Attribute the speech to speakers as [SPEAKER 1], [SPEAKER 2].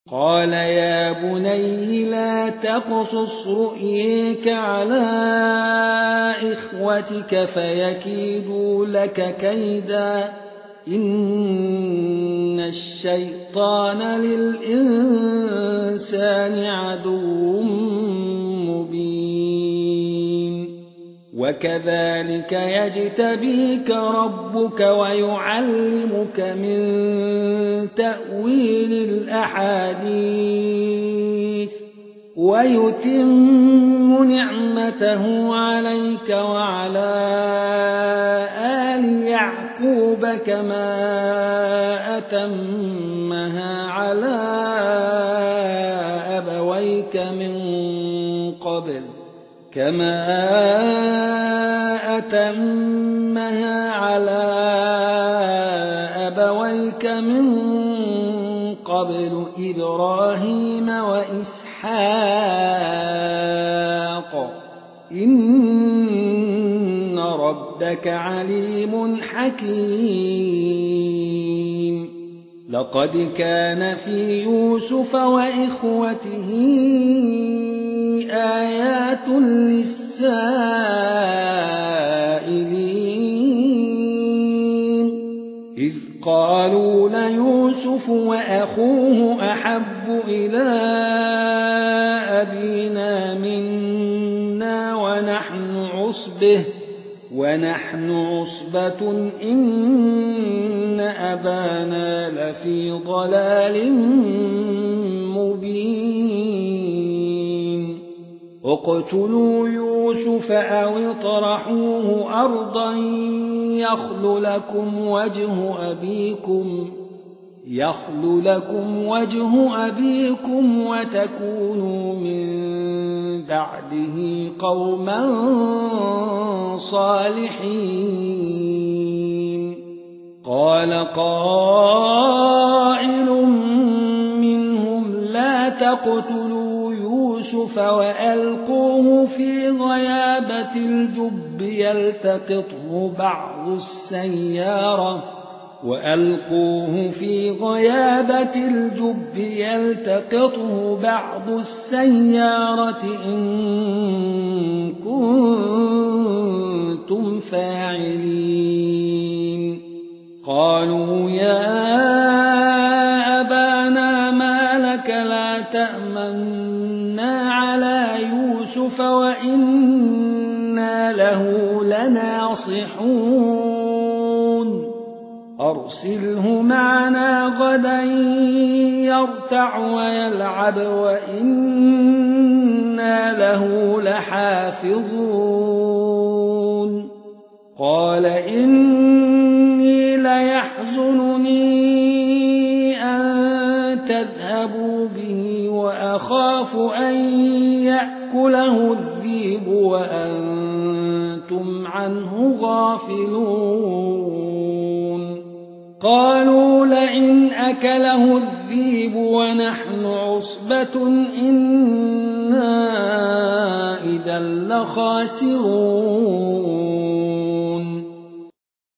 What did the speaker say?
[SPEAKER 1] قال يا بني لا تقصص رؤياك على إخوتك فيكيدوا لك كيدا إن الشيطان للإنسان عدو مبين وكذلك يجتبيك ربك ويعلمك من تأويل الأحاديث ويتم نعمته عليك وعلى آل يعقوب كما أتمها على أبويك من قبل إبراهيم وإسحاق إن ربك عليم حكيم لقد كان في يوسف وإخوته آيات للسائلين إذ قالوا ليوسف وأخوه أحب إلى أبينا منا ونحن عصبة إن أبانا لفي ضلال مبين اقتلوا يوسف أو اطرحوه أرضا يخل لكم وجه أبيكم وتكونوا من بعده قوما صالحين قال قائل منهم لا تقتلوا يوسف وألقوه في غيابة الجب يلتقطه بعض السيارة إن كنتم فاعلين قالوا يا أبانا ما لك لا تأمنا على يوسف وإنا له لناصحون أرسله معنا غدا يرتع ويلعب وإنا له لحافظون قال إني ليحزنني أن تذهبوا به وأخاف أن يأكله الذئب وأنتم عنه غافلون قالوا لئن أكله الذئب ونحن عصبة إنا إذا لخاسرون